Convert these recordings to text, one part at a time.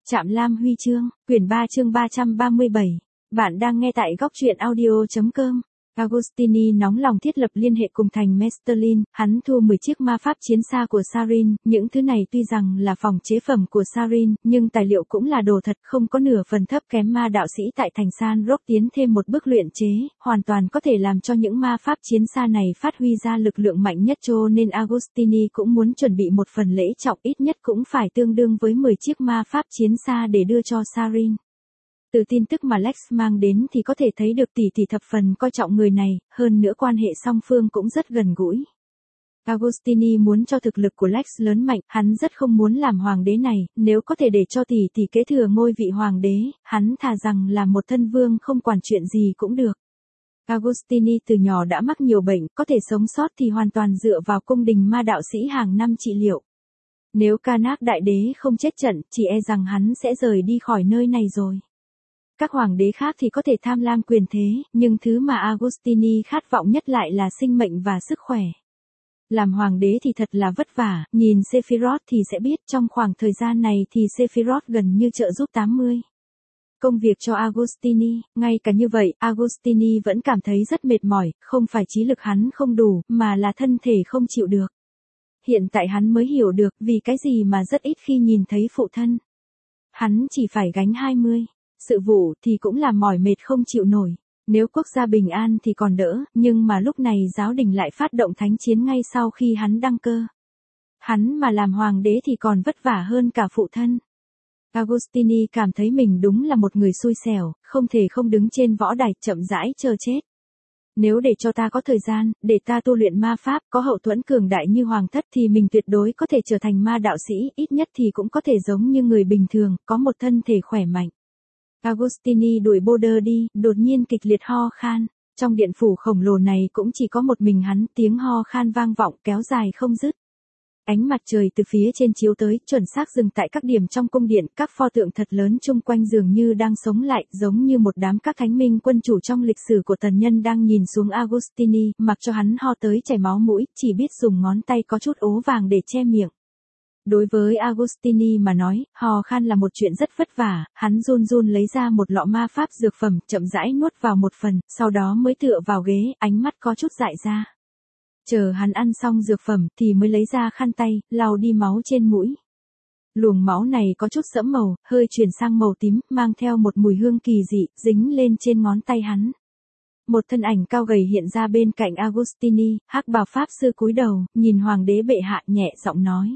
Trạm Lam Huy chương, quyển 3 chương 337. Bạn đang nghe tại góc truyện audio.com. Agostini nóng lòng thiết lập liên hệ cùng thành Mesterlin, hắn thu 10 chiếc ma pháp chiến xa của Sarin, những thứ này tuy rằng là phòng chế phẩm của Sarin, nhưng tài liệu cũng là đồ thật, không có nửa phần thấp kém. Ma đạo sĩ tại thành San Roque tiến thêm một bước luyện chế, hoàn toàn có thể làm cho những ma pháp chiến xa này phát huy ra lực lượng mạnh nhất, cho nên Agostini cũng muốn chuẩn bị một phần lễ trọng, ít nhất cũng phải tương đương với 10 chiếc ma pháp chiến xa để đưa cho Sarin. Từ tin tức mà Lex mang đến thì có thể thấy được tỷ thập phần coi trọng người này, hơn nữa quan hệ song phương cũng rất gần gũi. Agostini muốn cho thực lực của Lex lớn mạnh, hắn rất không muốn làm hoàng đế này, nếu có thể để cho tỷ kế thừa ngôi vị hoàng đế, hắn thà rằng là một thân vương không quản chuyện gì cũng được. Agostini từ nhỏ đã mắc nhiều bệnh, có thể sống sót thì hoàn toàn dựa vào cung đình ma đạo sĩ hàng năm trị liệu. Nếu Karnak đại đế không chết trận, chỉ e rằng hắn sẽ rời đi khỏi nơi này rồi. Các hoàng đế khác thì có thể tham lam quyền thế, nhưng thứ mà Agostini khát vọng nhất lại là sinh mệnh và sức khỏe. Làm hoàng đế thì thật là vất vả, nhìn Sephiroth thì sẽ biết trong khoảng thời gian này thì Sephiroth gần như trợ giúp 80 công việc cho Agostini, ngay cả như vậy, Agostini vẫn cảm thấy rất mệt mỏi, không phải trí lực hắn không đủ, mà là thân thể không chịu được. Hiện tại hắn mới hiểu được vì cái gì mà rất ít khi nhìn thấy phụ thân. Hắn chỉ phải gánh 20 sự vụ thì cũng là mỏi mệt không chịu nổi. Nếu quốc gia bình an thì còn đỡ, nhưng mà lúc này giáo đình lại phát động thánh chiến ngay sau khi hắn đăng cơ. Hắn mà làm hoàng đế thì còn vất vả hơn cả phụ thân. Agostini cảm thấy mình đúng là một người xui xẻo, không thể không đứng trên võ đài chậm rãi chờ chết. Nếu để cho ta có thời gian, để ta tu luyện ma pháp, có hậu thuẫn cường đại như hoàng thất thì mình tuyệt đối có thể trở thành ma đạo sĩ, ít nhất thì cũng có thể giống như người bình thường, có một thân thể khỏe mạnh. Agostini đuổi Border đi, đột nhiên kịch liệt ho khan. Trong điện phủ khổng lồ này cũng chỉ có một mình hắn, tiếng ho khan vang vọng kéo dài không dứt. Ánh mặt trời từ phía trên chiếu tới, chuẩn xác dừng tại các điểm trong cung điện, các pho tượng thật lớn chung quanh dường như đang sống lại, giống như một đám các thánh minh quân chủ trong lịch sử của tần nhân đang nhìn xuống Agostini, mặc cho hắn ho tới chảy máu mũi, chỉ biết dùng ngón tay có chút ố vàng để che miệng. Đối với Agostini mà nói, ho khan là một chuyện rất vất vả, hắn run run lấy ra một lọ ma pháp dược phẩm, chậm rãi nuốt vào một phần, sau đó mới tựa vào ghế, ánh mắt có chút dại ra. Chờ hắn ăn xong dược phẩm thì mới lấy ra khăn tay, lau đi máu trên mũi. Luồng máu này có chút sẫm màu, hơi chuyển sang màu tím, mang theo một mùi hương kỳ dị, dính lên trên ngón tay hắn. Một thân ảnh cao gầy hiện ra bên cạnh Agostini, hắc bào pháp sư cúi đầu, nhìn hoàng đế bệ hạ nhẹ giọng nói.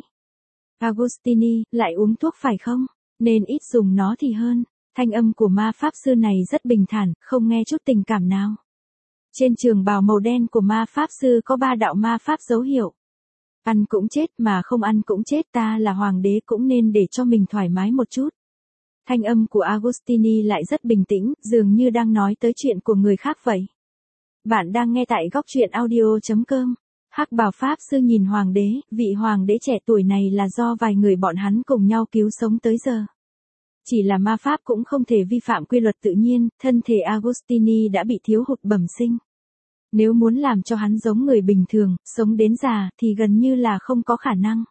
Agostini, lại uống thuốc phải không? Nên ít dùng nó thì hơn. Thanh âm của ma pháp sư này rất bình thản, không nghe chút tình cảm nào. Trên trường bào màu đen của ma pháp sư có 3 đạo ma pháp dấu hiệu. Ăn cũng chết mà không ăn cũng chết, ta là hoàng đế cũng nên để cho mình thoải mái một chút. Thanh âm của Agostini lại rất bình tĩnh, dường như đang nói tới chuyện của người khác vậy. Bạn đang nghe tại góc truyện audio.com. Hắc bào pháp sư nhìn hoàng đế, vị hoàng đế trẻ tuổi này là do vài người bọn hắn cùng nhau cứu sống tới giờ. Chỉ là ma pháp cũng không thể vi phạm quy luật tự nhiên, thân thể Agostini đã bị thiếu hụt bẩm sinh. Nếu muốn làm cho hắn giống người bình thường, sống đến già, thì gần như là không có khả năng.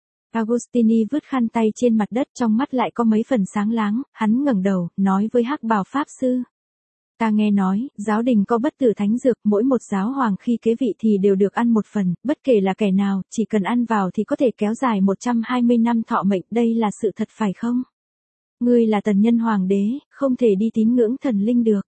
Agostini vứt khăn tay trên mặt đất, trong mắt lại có mấy phần sáng láng, hắn ngẩng đầu, nói với hắc bào pháp sư. Ta nghe nói, giáo đình có bất tử thánh dược, mỗi một giáo hoàng khi kế vị thì đều được ăn một phần, bất kể là kẻ nào, chỉ cần ăn vào thì có thể kéo dài 120 năm thọ mệnh, đây là sự thật phải không? Ngươi là tần nhân hoàng đế, không thể đi tín ngưỡng thần linh được.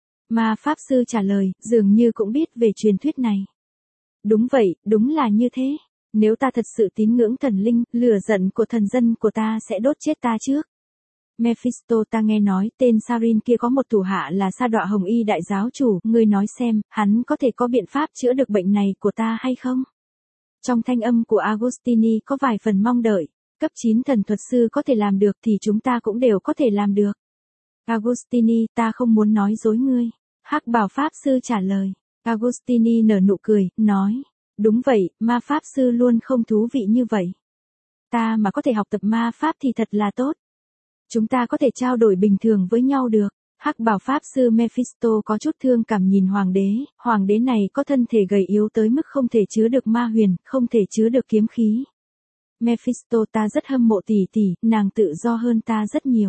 Ma pháp sư trả lời, dường như cũng biết về truyền thuyết này. Đúng vậy, đúng là như thế. Nếu ta thật sự tín ngưỡng thần linh, lửa giận của thần dân của ta sẽ đốt chết ta trước. Mephisto, ta nghe nói tên Sarin kia có một thủ hạ là Sa Đọa Hồng Y đại giáo chủ, ngươi nói xem, hắn có thể có biện pháp chữa được bệnh này của ta hay không? Trong thanh âm của Agostini có vài phần mong đợi, cấp 9 thần thuật sư có thể làm được thì chúng ta cũng đều có thể làm được. Agostini, ta không muốn nói dối ngươi. Hắc bào pháp sư trả lời. Agostini nở nụ cười, nói, đúng vậy, ma pháp sư luôn không thú vị như vậy. Ta mà có thể học tập ma pháp thì thật là tốt. Chúng ta có thể trao đổi bình thường với nhau được. Hắc bào pháp sư Mephisto có chút thương cảm nhìn hoàng đế này có thân thể gầy yếu tới mức không thể chứa được ma huyền, không thể chứa được kiếm khí. Mephisto, ta rất hâm mộ tỷ tỷ, nàng tự do hơn ta rất nhiều.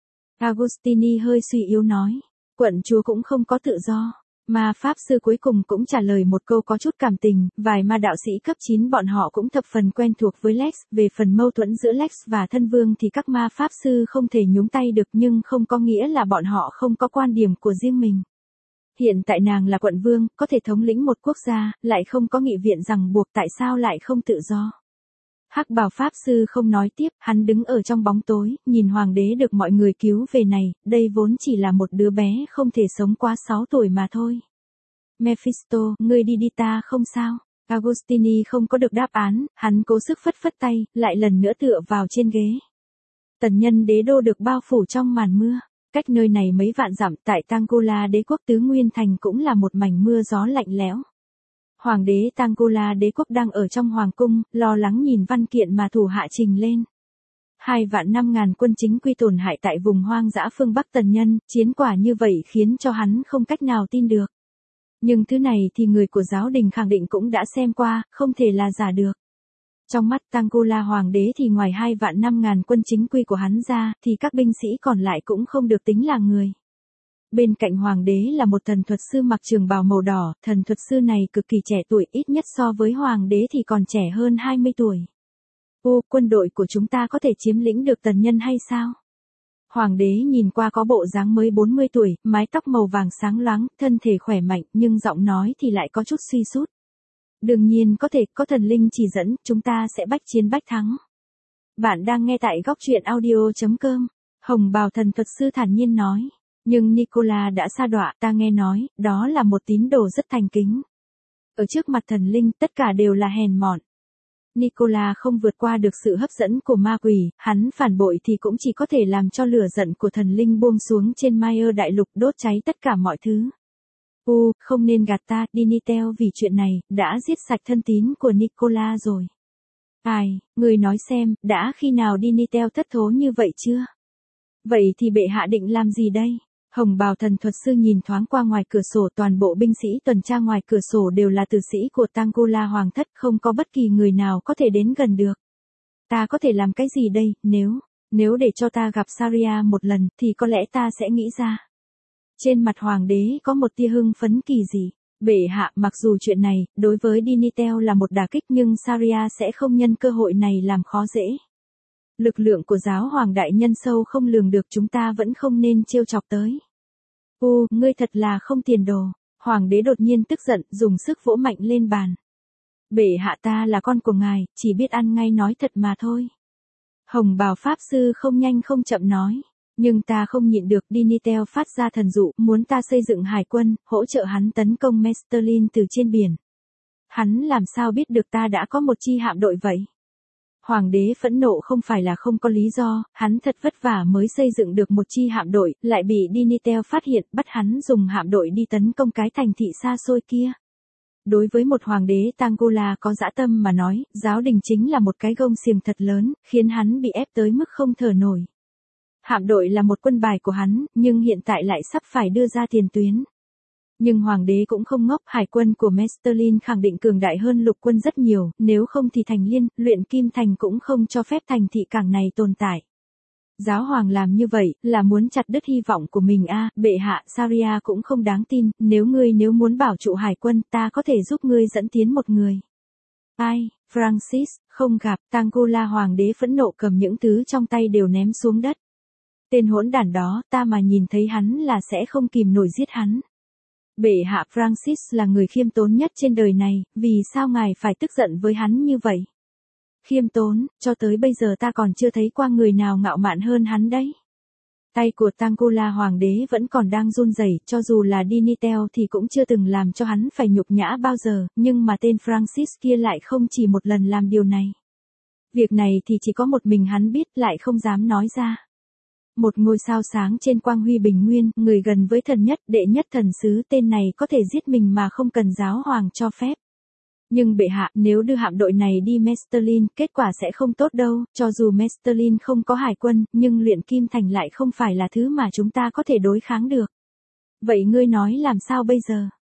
Agostini hơi suy yếu nói. Quận chúa cũng không có tự do. Ma pháp sư cuối cùng cũng trả lời một câu có chút cảm tình, vài ma đạo sĩ cấp 9 bọn họ cũng thập phần quen thuộc với Lex, về phần mâu thuẫn giữa Lex và thân vương thì các ma pháp sư không thể nhúng tay được, nhưng không có nghĩa là bọn họ không có quan điểm của riêng mình. Hiện tại nàng là quận vương, có thể thống lĩnh một quốc gia, lại không có nghị viện ràng buộc, tại sao lại không tự do? Hắc bào pháp sư không nói tiếp, hắn đứng ở trong bóng tối, nhìn hoàng đế được mọi người cứu về này, đây vốn chỉ là một đứa bé không thể sống quá 6 tuổi mà thôi. Mephisto, ngươi đi ta không sao. Agostini không có được đáp án, hắn cố sức phất phất tay, lại lần nữa tựa vào trên ghế. Tần nhân đế đô được bao phủ trong màn mưa. Cách nơi này mấy vạn dặm, tại Tangola đế quốc tứ nguyên thành cũng là một mảnh mưa gió lạnh lẽo. Hoàng đế Tangola đế quốc đang ở trong hoàng cung, lo lắng nhìn văn kiện mà thủ hạ trình lên. 2.500.000 quân chính quy tổn hại tại vùng hoang dã phương Bắc tần nhân, chiến quả như vậy khiến cho hắn không cách nào tin được. Nhưng thứ này thì người của giáo đình khẳng định cũng đã xem qua, không thể là giả được. Trong mắt Tangola hoàng đế thì ngoài 2.500.000 quân chính quy của hắn ra, thì các binh sĩ còn lại cũng không được tính là người. Bên cạnh hoàng đế là một thần thuật sư mặc trường bào màu đỏ, thần thuật sư này cực kỳ trẻ tuổi, ít nhất so với hoàng đế thì còn trẻ hơn 20 tuổi. Quân đội của chúng ta có thể chiếm lĩnh được tần nhân hay sao? Hoàng đế nhìn qua có bộ dáng mới 40 tuổi, mái tóc màu vàng sáng loáng, thân thể khỏe mạnh, nhưng giọng nói thì lại có chút suy sút. Đương nhiên có thể, có thần linh chỉ dẫn, chúng ta sẽ bách chiến bách thắng. Bạn đang nghe tại góc truyện audio.com. Hồng bào thần thuật sư thản nhiên nói. Nhưng Nicola đã sa đọa, ta nghe nói, đó là một tín đồ rất thành kính. Ở trước mặt thần linh, tất cả đều là hèn mọn. Nicola không vượt qua được sự hấp dẫn của ma quỷ, hắn phản bội thì cũng chỉ có thể làm cho lửa giận của thần linh buông xuống trên Maya đại lục, đốt cháy tất cả mọi thứ. Không nên gạt ta, Dinitel vì chuyện này, đã giết sạch thân tín của Nicola rồi. Người nói xem, đã khi nào Dinitel thất thố như vậy chưa? Vậy thì bệ hạ định làm gì đây? Hồng bào thần thuật sư nhìn thoáng qua ngoài cửa sổ, toàn bộ binh sĩ tuần tra ngoài cửa sổ đều là tử sĩ của Tangola hoàng thất, không có bất kỳ người nào có thể đến gần được. Ta có thể làm cái gì đây, nếu để cho ta gặp Saria một lần, thì có lẽ ta sẽ nghĩ ra. Trên mặt hoàng đế có một tia hưng phấn kỳ dị. Bệ hạ, mặc dù chuyện này, đối với Dinitel là một đả kích, nhưng Saria sẽ không nhân cơ hội này làm khó dễ. Lực lượng của giáo hoàng đại nhân sâu không lường được, chúng ta vẫn không nên trêu chọc tới. Ngươi thật là không tiền đồ. Hoàng đế đột nhiên tức giận, dùng sức vỗ mạnh lên bàn. Bệ hạ, ta là con của ngài, chỉ biết ăn ngay nói thật mà thôi. Hồng bào pháp sư không nhanh không chậm nói. Nhưng ta không nhịn được, Dinitel phát ra thần dụ, muốn ta xây dựng hải quân, hỗ trợ hắn tấn công Mestelin từ trên biển. Hắn làm sao biết được ta đã có một chi hạm đội vậy? Hoàng đế phẫn nộ không phải là không có lý do, hắn thật vất vả mới xây dựng được một chi hạm đội, lại bị Dinitel phát hiện, bắt hắn dùng hạm đội đi tấn công cái thành thị xa xôi kia. Đối với một hoàng đế Tangola có dã tâm mà nói, giáo đình chính là một cái gông xiềng thật lớn, khiến hắn bị ép tới mức không thở nổi. Hạm đội là một quân bài của hắn, nhưng hiện tại lại sắp phải đưa ra tiền tuyến. Nhưng hoàng đế cũng không ngốc, hải quân của Mestelin khẳng định cường đại hơn lục quân rất nhiều, nếu không thì thành liên, luyện kim thành cũng không cho phép thành thị cảng này tồn tại. Giáo hoàng làm như vậy, là muốn chặt đứt hy vọng của mình bệ hạ, Saria cũng không đáng tin, nếu muốn bảo trụ hải quân, ta có thể giúp ngươi dẫn tiến một người. Francis, không gặp, Tangola hoàng đế phẫn nộ cầm những thứ trong tay đều ném xuống đất. Tên hỗn đản đó, ta mà nhìn thấy hắn là sẽ không kìm nổi giết hắn. Bệ hạ, Francis là người khiêm tốn nhất trên đời này, vì sao ngài phải tức giận với hắn như vậy? Khiêm tốn, cho tới bây giờ ta còn chưa thấy qua người nào ngạo mạn hơn hắn đấy. Tay của Tangola hoàng đế vẫn còn đang run rẩy, cho dù là Dinitel thì cũng chưa từng làm cho hắn phải nhục nhã bao giờ, nhưng mà tên Francis kia lại không chỉ một lần làm điều này. Việc này thì chỉ có một mình hắn biết, lại không dám nói ra. Một ngôi sao sáng trên quang huy bình nguyên, người gần với thần nhất, đệ nhất thần sứ, tên này có thể giết mình mà không cần giáo hoàng cho phép. Nhưng bệ hạ, nếu đưa hạm đội này đi Mestelin, kết quả sẽ không tốt đâu, cho dù Mestelin không có hải quân, nhưng luyện kim thành lại không phải là thứ mà chúng ta có thể đối kháng được. Vậy ngươi nói làm sao bây giờ?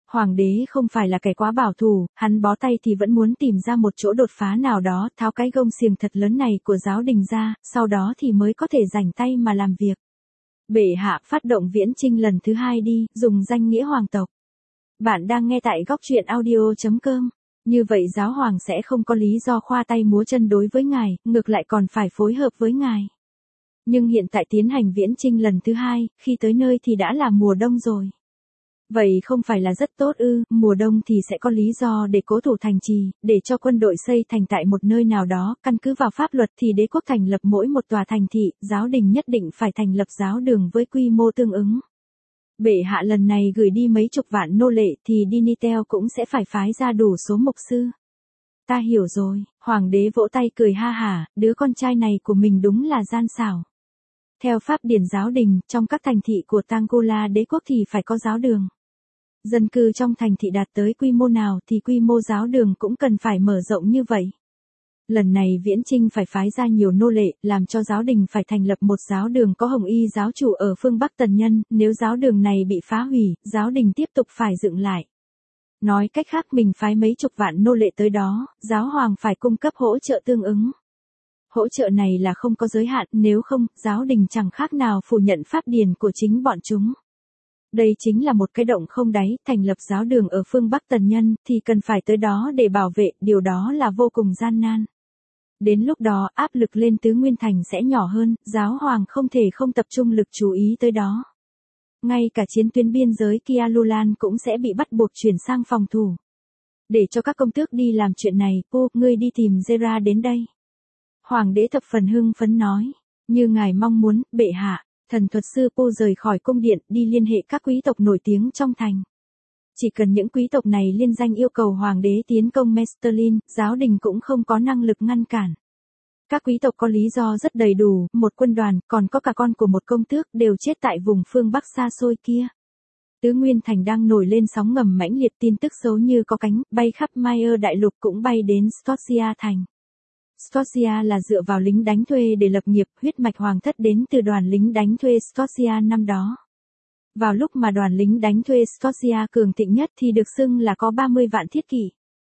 Hoàng đế không phải là kẻ quá bảo thủ, hắn bó tay thì vẫn muốn tìm ra một chỗ đột phá nào đó, tháo cái gông xiềng thật lớn này của giáo đình ra, sau đó thì mới có thể rảnh tay mà làm việc. Bệ hạ phát động viễn chinh lần thứ 2 đi, dùng danh nghĩa hoàng tộc. Bạn đang nghe tại góc truyện audio.com. Như vậy giáo hoàng sẽ không có lý do khoa tay múa chân đối với ngài, ngược lại còn phải phối hợp với ngài. Nhưng hiện tại tiến hành viễn chinh lần thứ 2, khi tới nơi thì đã là mùa đông rồi. Vậy không phải là rất tốt ư, mùa đông thì sẽ có lý do để cố thủ thành trì, để cho quân đội xây thành tại một nơi nào đó, căn cứ vào pháp luật thì đế quốc thành lập mỗi một tòa thành thị, giáo đình nhất định phải thành lập giáo đường với quy mô tương ứng. Bệ hạ lần này gửi đi mấy chục vạn nô lệ thì Dinitel cũng sẽ phải phái ra đủ số mục sư. Ta hiểu rồi, hoàng đế vỗ tay cười ha hả, đứa con trai này của mình đúng là gian xảo. Theo pháp điển giáo đình, trong các thành thị của Tangola đế quốc thì phải có giáo đường. Dân cư trong thành thị đạt tới quy mô nào thì quy mô giáo đường cũng cần phải mở rộng như vậy. Lần này viễn chinh phải phái ra nhiều nô lệ, làm cho giáo đình phải thành lập một giáo đường có Hồng Y giáo chủ ở phương Bắc Tần Nhân, nếu giáo đường này bị phá hủy, giáo đình tiếp tục phải dựng lại. Nói cách khác mình phái mấy chục vạn nô lệ tới đó, giáo hoàng phải cung cấp hỗ trợ tương ứng. Hỗ trợ này là không có giới hạn, nếu không, giáo đình chẳng khác nào phủ nhận pháp điển của chính bọn chúng. Đây chính là một cái động không đáy, thành lập giáo đường ở phương Bắc Tần Nhân, thì cần phải tới đó để bảo vệ, điều đó là vô cùng gian nan. Đến lúc đó, áp lực lên Tứ Nguyên Thành sẽ nhỏ hơn, giáo hoàng không thể không tập trung lực chú ý tới đó. Ngay cả chiến tuyến biên giới Kialulan cũng sẽ bị bắt buộc chuyển sang phòng thủ. Để cho các công tước đi làm chuyện này, cô, ngươi đi tìm Zera đến đây. Hoàng đế thập phần hưng phấn nói, như ngài mong muốn, bệ hạ. Thần thuật sư Po rời khỏi cung điện đi liên hệ các quý tộc nổi tiếng trong thành. Chỉ cần những quý tộc này liên danh yêu cầu hoàng đế tiến công Mestelin, giáo đình cũng không có năng lực ngăn cản. Các quý tộc có lý do rất đầy đủ, một quân đoàn, còn có cả con của một công tước đều chết tại vùng phương Bắc xa xôi kia. Tứ Nguyên Thành đang nổi lên sóng ngầm mãnh liệt, tin tức xấu như có cánh, bay khắp Mayer đại lục cũng bay đến Scotia thành. Scotia là dựa vào lính đánh thuê để lập nghiệp, huyết mạch hoàng thất đến từ đoàn lính đánh thuê Scotia năm đó. Vào lúc mà đoàn lính đánh thuê Scotia cường thịnh nhất thì được xưng là có 30 vạn thiết kỵ.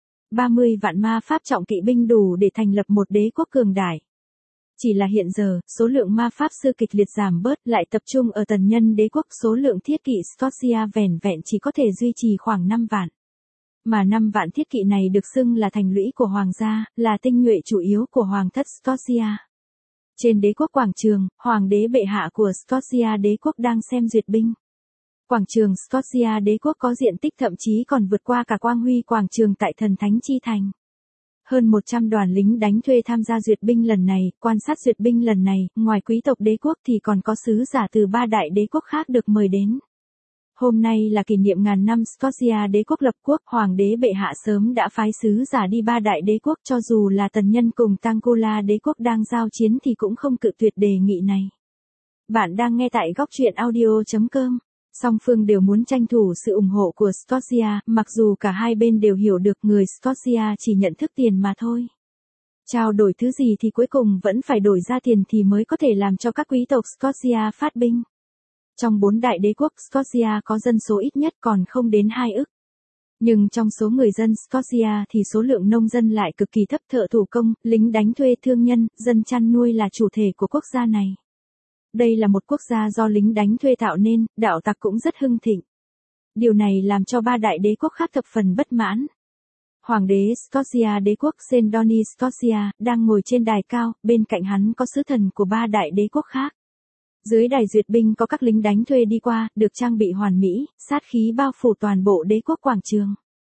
30 vạn ma pháp trọng kỵ binh đủ để thành lập một đế quốc cường đại. Chỉ là hiện giờ, số lượng ma pháp sư kịch liệt giảm bớt, lại tập trung ở Tần Nhân đế quốc, số lượng thiết kỵ Scotia vẻn vẹn chỉ có thể duy trì khoảng 5 vạn. Mà 5 vạn thiết kỵ này được xưng là thành lũy của hoàng gia, là tinh nhuệ chủ yếu của hoàng thất Scotia. Trên đế quốc quảng trường, hoàng đế bệ hạ của Scotia đế quốc đang xem duyệt binh. Quảng trường Scotia đế quốc có diện tích thậm chí còn vượt qua cả quang huy quảng trường tại thần thánh chi thành. Hơn 100 đoàn lính đánh thuê tham gia duyệt binh lần này, quan sát duyệt binh lần này, ngoài quý tộc đế quốc thì còn có sứ giả từ 3 đại đế quốc khác được mời đến. Hôm nay là kỷ niệm ngàn năm Scotia đế quốc lập quốc, hoàng đế bệ hạ sớm đã phái sứ giả đi 3 đại đế quốc, cho dù là Tần Nhân cùng Tangola đế quốc đang giao chiến thì cũng không cự tuyệt đề nghị này. Bạn đang nghe tại góc truyện audio.com. Song phương đều muốn tranh thủ sự ủng hộ của Scotia, mặc dù cả hai bên đều hiểu được người Scotia chỉ nhận thức tiền mà thôi. Trao đổi thứ gì thì cuối cùng vẫn phải đổi ra tiền thì mới có thể làm cho các quý tộc Scotia phát binh. Trong 4 đại đế quốc Scotia có dân số ít nhất còn không đến 2 ức. Nhưng trong số người dân Scotia thì số lượng nông dân lại cực kỳ thấp, thợ thủ công, lính đánh thuê, thương nhân, dân chăn nuôi là chủ thể của quốc gia này. Đây là một quốc gia do lính đánh thuê tạo nên, đạo tặc cũng rất hưng thịnh. Điều này làm cho 3 đại đế quốc khác thập phần bất mãn. Hoàng đế Scotia đế quốc Saint Denis Scotia đang ngồi trên đài cao, bên cạnh hắn có sứ thần của 3 đại đế quốc khác. Dưới đài duyệt binh có các lính đánh thuê đi qua, được trang bị hoàn mỹ, sát khí bao phủ toàn bộ đế quốc quảng trường.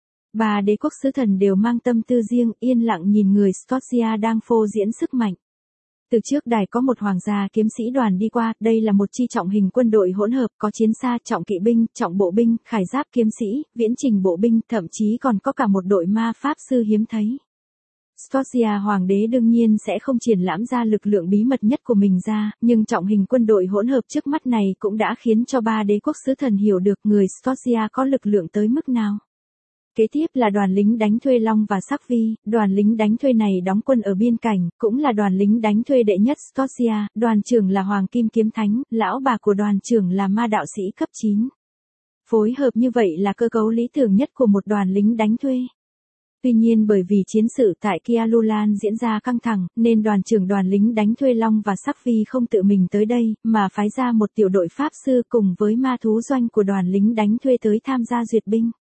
3 đế quốc sứ thần đều mang tâm tư riêng, yên lặng nhìn người Scotia đang phô diễn sức mạnh. Từ trước đài có một hoàng gia kiếm sĩ đoàn đi qua, đây là một chi trọng hình quân đội hỗn hợp, có chiến xa, trọng kỵ binh, trọng bộ binh, khải giáp kiếm sĩ, viễn trình bộ binh, thậm chí còn có cả một đội ma pháp sư hiếm thấy. Scotia hoàng đế đương nhiên sẽ không triển lãm ra lực lượng bí mật nhất của mình ra, nhưng trọng hình quân đội hỗn hợp trước mắt này cũng đã khiến cho 3 đế quốc sứ thần hiểu được người Scotia có lực lượng tới mức nào. Kế tiếp là đoàn lính đánh thuê Long và Sắc Vi, đoàn lính đánh thuê này đóng quân ở biên cảnh, cũng là đoàn lính đánh thuê đệ nhất Scotia, đoàn trưởng là Hoàng Kim Kiếm Thánh, lão bà của đoàn trưởng là ma đạo sĩ cấp 9. Phối hợp như vậy là cơ cấu lý tưởng nhất của một đoàn lính đánh thuê. Tuy nhiên bởi vì chiến sự tại Kialulan diễn ra căng thẳng, nên đoàn trưởng đoàn lính đánh thuê Long và Sắc Vi không tự mình tới đây, mà phái ra một tiểu đội pháp sư cùng với ma thú doanh của đoàn lính đánh thuê tới tham gia duyệt binh.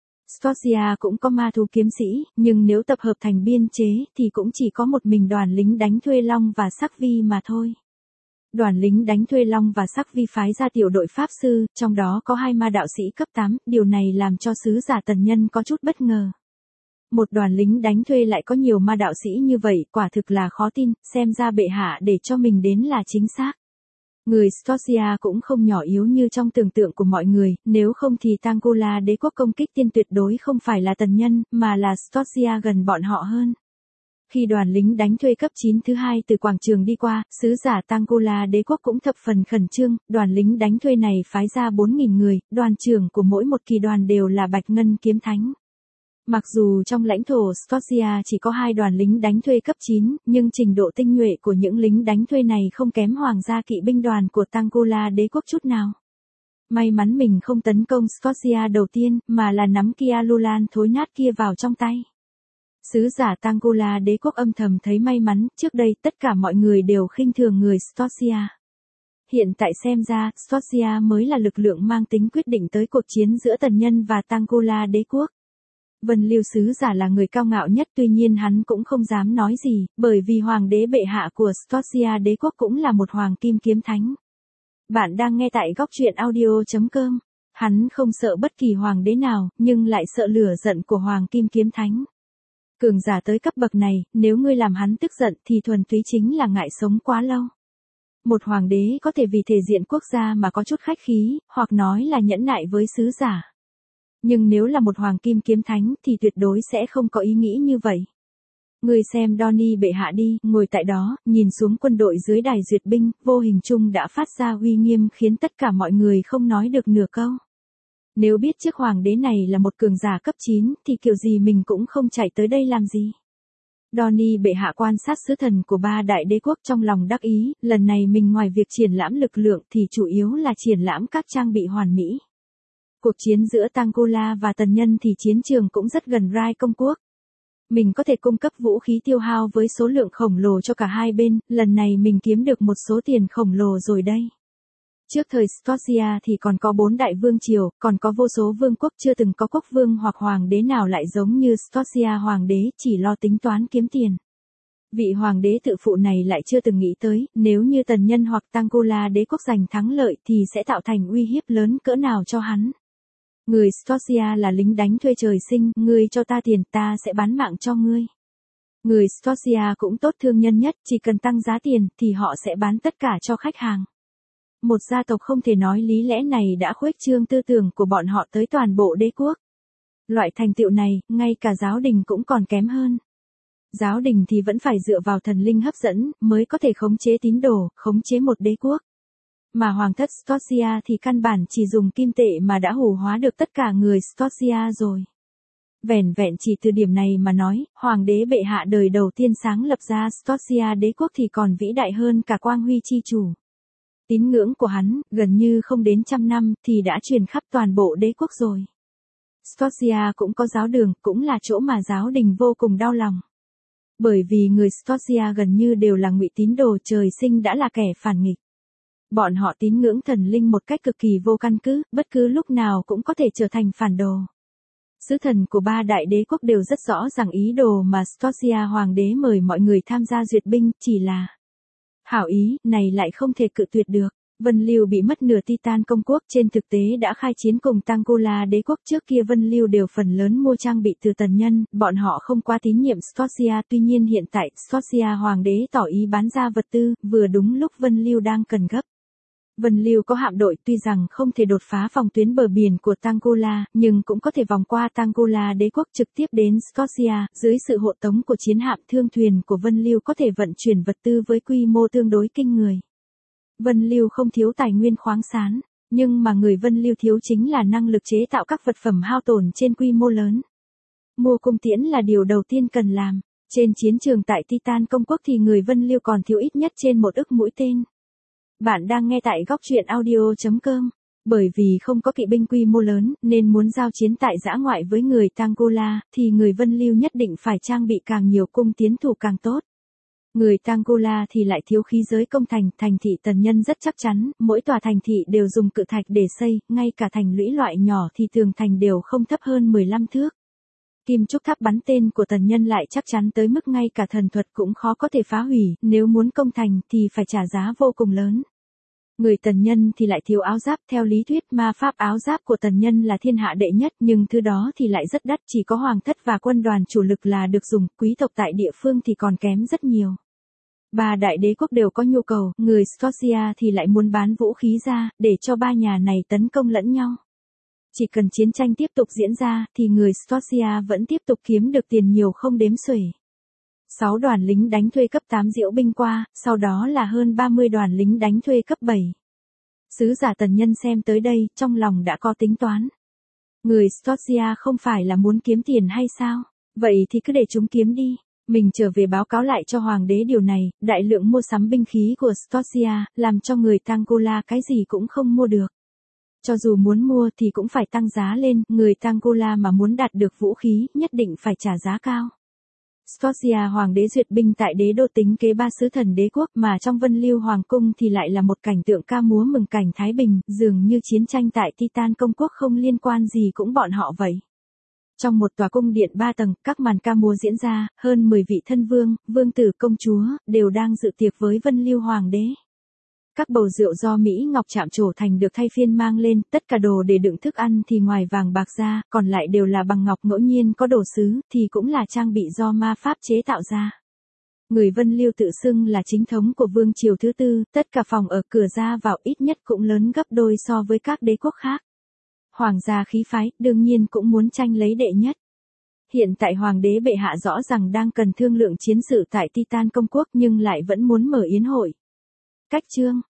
Scotia cũng có ma thú kiếm sĩ, nhưng nếu tập hợp thành biên chế thì cũng chỉ có một mình đoàn lính đánh thuê Long và Sắc Vi mà thôi. Đoàn lính đánh thuê Long và Sắc Vi phái ra tiểu đội pháp sư, trong đó có 2 ma đạo sĩ cấp 8, điều này làm cho sứ giả Tần Nhân có chút bất ngờ. Một đoàn lính đánh thuê lại có nhiều ma đạo sĩ như vậy, quả thực là khó tin, xem ra bệ hạ để cho mình đến là chính xác. Người Scotia cũng không nhỏ yếu như trong tưởng tượng của mọi người, nếu không thì Tangula đế quốc công kích tiên tuyệt đối không phải là Tần Nhân, mà là Scotia gần bọn họ hơn. Khi đoàn lính đánh thuê cấp 9 thứ 2 từ quảng trường đi qua, sứ giả Tangula đế quốc cũng thập phần khẩn trương, đoàn lính đánh thuê này phái ra 4.000 người, đoàn trưởng của mỗi một kỳ đoàn đều là Bạch Ngân Kiếm Thánh. Mặc dù trong lãnh thổ Scotia chỉ có 2 đoàn lính đánh thuê cấp 9, nhưng trình độ tinh nhuệ của những lính đánh thuê này không kém hoàng gia kỵ binh đoàn của Tangula đế quốc chút nào. May mắn mình không tấn công Scotia đầu tiên, mà là nắm Kialulan thối nát kia vào trong tay. Sứ giả Tangula đế quốc âm thầm thấy may mắn, trước đây tất cả mọi người đều khinh thường người Scotia. Hiện tại xem ra, Scotia mới là lực lượng mang tính quyết định tới cuộc chiến giữa Tần Nhân và Tangula đế quốc. Vân Lưu sứ giả là người cao ngạo nhất, tuy nhiên hắn cũng không dám nói gì, bởi vì hoàng đế bệ hạ của Scotia đế quốc cũng là một hoàng kim kiếm thánh. Bạn đang nghe tại góc truyện audio.com. Hắn không sợ bất kỳ hoàng đế nào, nhưng lại sợ lửa giận của hoàng kim kiếm thánh. Cường giả tới cấp bậc này, nếu ngươi làm hắn tức giận thì thuần túy chính là ngại sống quá lâu. Một hoàng đế có thể vì thể diện quốc gia mà có chút khách khí, hoặc nói là nhẫn nại với sứ giả. Nhưng nếu là một hoàng kim kiếm thánh thì tuyệt đối sẽ không có ý nghĩ như vậy. Người xem Donny bệ hạ đi, ngồi tại đó, nhìn xuống quân đội dưới đài duyệt binh, vô hình chung đã phát ra uy nghiêm khiến tất cả mọi người không nói được nửa câu. Nếu biết trước hoàng đế này là một cường giả cấp 9 thì kiểu gì mình cũng không chạy tới đây làm gì. Donny bệ hạ quan sát sứ thần của 3 đại đế quốc trong lòng đắc ý, lần này mình ngoài việc triển lãm lực lượng thì chủ yếu là triển lãm các trang bị hoàn mỹ. Cuộc chiến giữa Tangula và Tần Nhân thì chiến trường cũng rất gần Rai công quốc. Mình có thể cung cấp vũ khí tiêu hao với số lượng khổng lồ cho cả hai bên, lần này mình kiếm được một số tiền khổng lồ rồi đây. Trước thời Scotia thì còn có 4 đại vương triều, còn có vô số vương quốc, chưa từng có quốc vương hoặc hoàng đế nào lại giống như Scotia hoàng đế chỉ lo tính toán kiếm tiền. Vị hoàng đế tự phụ này lại chưa từng nghĩ tới, nếu như Tần Nhân hoặc Tangula đế quốc giành thắng lợi thì sẽ tạo thành uy hiếp lớn cỡ nào cho hắn. Người Scotia là lính đánh thuê trời sinh, ngươi cho ta tiền ta sẽ bán mạng cho ngươi. Người Scotia cũng tốt thương nhân nhất, chỉ cần tăng giá tiền thì họ sẽ bán tất cả cho khách hàng. Một gia tộc không thể nói lý lẽ này đã khuếch trương tư tưởng của bọn họ tới toàn bộ đế quốc. Loại thành tựu này, ngay cả giáo đình cũng còn kém hơn. Giáo đình thì vẫn phải dựa vào thần linh hấp dẫn, mới có thể khống chế tín đồ, khống chế một đế quốc. Mà hoàng thất Scotia thì căn bản chỉ dùng kim tệ mà đã hủ hóa được tất cả người Scotia rồi. Vẻn vẹn chỉ từ điểm này mà nói, hoàng đế bệ hạ đời đầu tiên sáng lập ra Scotia đế quốc thì còn vĩ đại hơn cả Quang Huy chi chủ. Tín ngưỡng của hắn, gần như không đến 100 năm, thì đã truyền khắp toàn bộ đế quốc rồi. Scotia cũng có giáo đường, cũng là chỗ mà giáo đình vô cùng đau lòng. Bởi vì người Scotia gần như đều là ngụy tín đồ trời sinh đã là kẻ phản nghịch. Bọn họ tín ngưỡng thần linh một cách cực kỳ vô căn cứ, bất cứ lúc nào cũng có thể trở thành phản đồ. Sứ thần của 3 đại đế quốc đều rất rõ ràng ý đồ mà Scotia hoàng đế mời mọi người tham gia duyệt binh, chỉ là hảo ý này lại không thể cự tuyệt được. Vân Lưu bị mất nửa Titan công quốc, trên thực tế đã khai chiến cùng Tangula đế quốc, trước kia Vân Lưu đều phần lớn mua trang bị từ Tần Nhân, bọn họ không quá tín nhiệm Scotia, tuy nhiên hiện tại Scotia hoàng đế tỏ ý bán ra vật tư, vừa đúng lúc Vân Lưu đang cần gấp. Vân Lưu có hạm đội, tuy rằng không thể đột phá phòng tuyến bờ biển của Tangula, nhưng cũng có thể vòng qua Tangula đế quốc trực tiếp đến Scotia, dưới sự hộ tống của chiến hạm thương thuyền của Vân Lưu có thể vận chuyển vật tư với quy mô tương đối kinh người. Vân Lưu không thiếu tài nguyên khoáng sản, nhưng mà người Vân Lưu thiếu chính là năng lực chế tạo các vật phẩm hao tổn trên quy mô lớn. Mua cung tiễn là điều đầu tiên cần làm. Trên chiến trường tại Titan công quốc thì người Vân Lưu còn thiếu ít nhất trên 1 ức mũi tên. Bạn đang nghe tại góc truyện audio.com. Bởi vì không có kỵ binh quy mô lớn, nên muốn giao chiến tại dã ngoại với người Tangola, thì người Vân Lưu nhất định phải trang bị càng nhiều cung tiến thủ càng tốt. Người Tangola thì lại thiếu khí giới công thành, thành thị Tần Nhân rất chắc chắn, mỗi tòa thành thị đều dùng cự thạch để xây, ngay cả thành lũy loại nhỏ thì tường thành đều không thấp hơn 15 thước. Kim trúc tháp bắn tên của Tần Nhân lại chắc chắn tới mức ngay cả thần thuật cũng khó có thể phá hủy, nếu muốn công thành thì phải trả giá vô cùng lớn. Người Tần Nhân thì lại thiếu áo giáp, theo lý thuyết ma pháp áo giáp của Tần Nhân là thiên hạ đệ nhất, nhưng thứ đó thì lại rất đắt, chỉ có hoàng thất và quân đoàn chủ lực là được dùng, quý tộc tại địa phương thì còn kém rất nhiều. Ba đại đế quốc đều có nhu cầu, người Scotia thì lại muốn bán vũ khí ra, để cho ba nhà này tấn công lẫn nhau. Chỉ cần chiến tranh tiếp tục diễn ra, thì người Scotia vẫn tiếp tục kiếm được tiền nhiều không đếm xuể. 6 đoàn lính đánh thuê cấp 8 diễu binh qua, sau đó là hơn 30 đoàn lính đánh thuê cấp 7. Sứ giả Tần Nhân xem tới đây, trong lòng đã có tính toán. Người Scotia không phải là muốn kiếm tiền hay sao? Vậy thì cứ để chúng kiếm đi. Mình trở về báo cáo lại cho hoàng đế điều này, đại lượng mua sắm binh khí của Scotia, làm cho người Tangola cái gì cũng không mua được. Cho dù muốn mua thì cũng phải tăng giá lên, người Tangola mà muốn đạt được vũ khí, nhất định phải trả giá cao. Scotia hoàng đế duyệt binh tại đế đô tính kế 3 sứ thần đế quốc, mà trong Vân Lưu hoàng cung thì lại là một cảnh tượng ca múa mừng cảnh thái bình, dường như chiến tranh tại Titan công quốc không liên quan gì cũng bọn họ vậy. Trong một tòa cung điện 3 tầng, các màn ca múa diễn ra, hơn 10 vị thân vương, vương tử công chúa, đều đang dự tiệc với Vân Lưu hoàng đế. Các bầu rượu do Mỹ Ngọc chạm trổ thành được thay phiên mang lên, tất cả đồ để đựng thức ăn thì ngoài vàng bạc ra, còn lại đều là bằng ngọc, ngẫu nhiên có đồ sứ, thì cũng là trang bị do ma pháp chế tạo ra. Người Vân Lưu tự xưng là chính thống của vương triều thứ tư, tất cả phòng ở cửa ra vào ít nhất cũng lớn gấp đôi so với các đế quốc khác. Hoàng gia khí phái, đương nhiên cũng muốn tranh lấy đệ nhất. Hiện tại hoàng đế bệ hạ rõ ràng đang cần thương lượng chiến sự tại Titan công quốc nhưng lại vẫn muốn mở yến hội. Cách chương